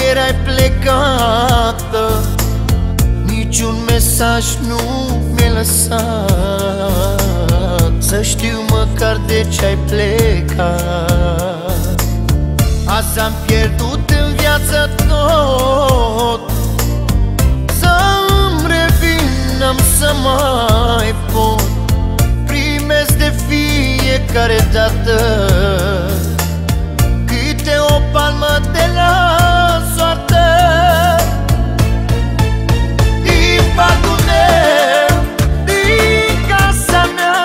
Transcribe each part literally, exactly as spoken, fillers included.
erai plecată, niciun mesaj nu mi-ai lăsat, să știu măcar de ce ai plecat. Azi am pierdut în viață tot, să-mi revin n-am să mai pot. Primesc de fiecare dată câte o palmă de la soartă. Din patul meu, din casa mea,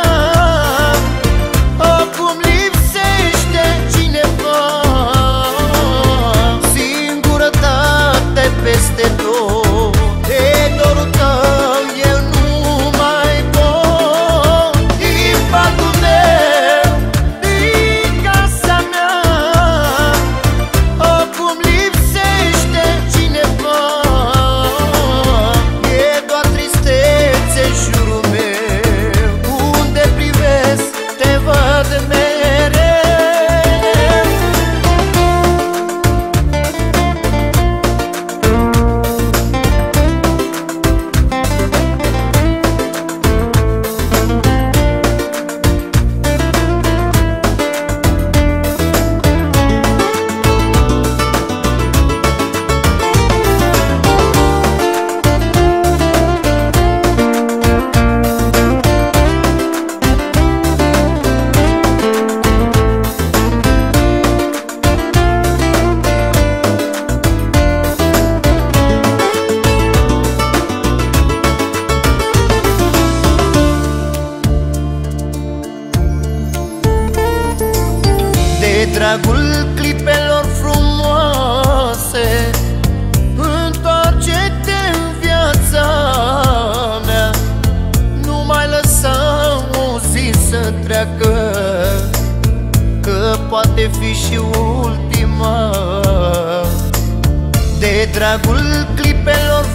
acum lipsește cineva. Singurătate peste tot, de dorul tău eu nu mai pot. Din patul meu, din casa mea, acum lipsește cineva. E doar tristețe în jurul meu, unde privesc te văd mereu. De dragul clipelor frumoase, întoarce-te în viața mea. Nu mai lăsa o zi să treacă, că poate fi și ultima. De dragul clipelor